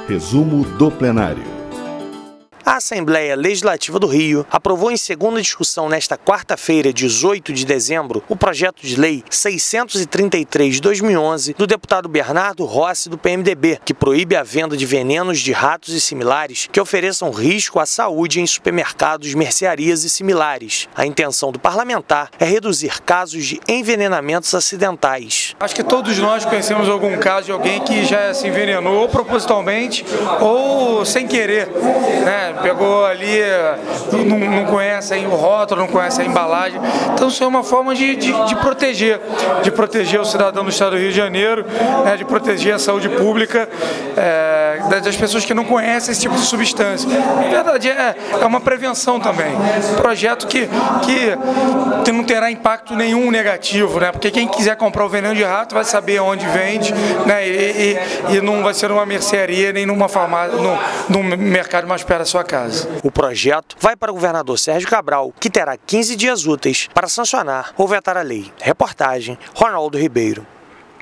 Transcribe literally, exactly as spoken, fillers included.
Resumo do plenário. A Assembleia Legislativa do Rio aprovou em segunda discussão nesta quarta-feira, dezoito de dezembro, o projeto de lei seiscentos e trinta e três de dois mil e onze do deputado Bernardo Rossi do P M D B, que proíbe a venda de venenos de ratos e similares que ofereçam risco à saúde em supermercados, mercearias e similares. A intenção do parlamentar é reduzir casos de envenenamentos acidentais. Acho que todos nós conhecemos algum caso de alguém que já se envenenou ou propositalmente ou sem querer, né? Pegou ali, não, não conhece aí o rótulo, não conhece a embalagem. Então isso é uma forma de, de, de proteger, de proteger o cidadão do estado do Rio de Janeiro, né, de proteger a saúde pública é, das pessoas que não conhecem esse tipo de substância. Na verdade é, é uma prevenção também, um projeto que, que, que não terá impacto nenhum negativo, né, porque quem quiser comprar o veneno de rato vai saber onde vende, né, e, e, e não vai ser numa mercearia nem numa farmácia, num, num mercado mais perto da sua casa. O projeto vai para o governador Sérgio Cabral, que terá quinze dias úteis para sancionar ou vetar a lei. Reportagem, Ronaldo Ribeiro.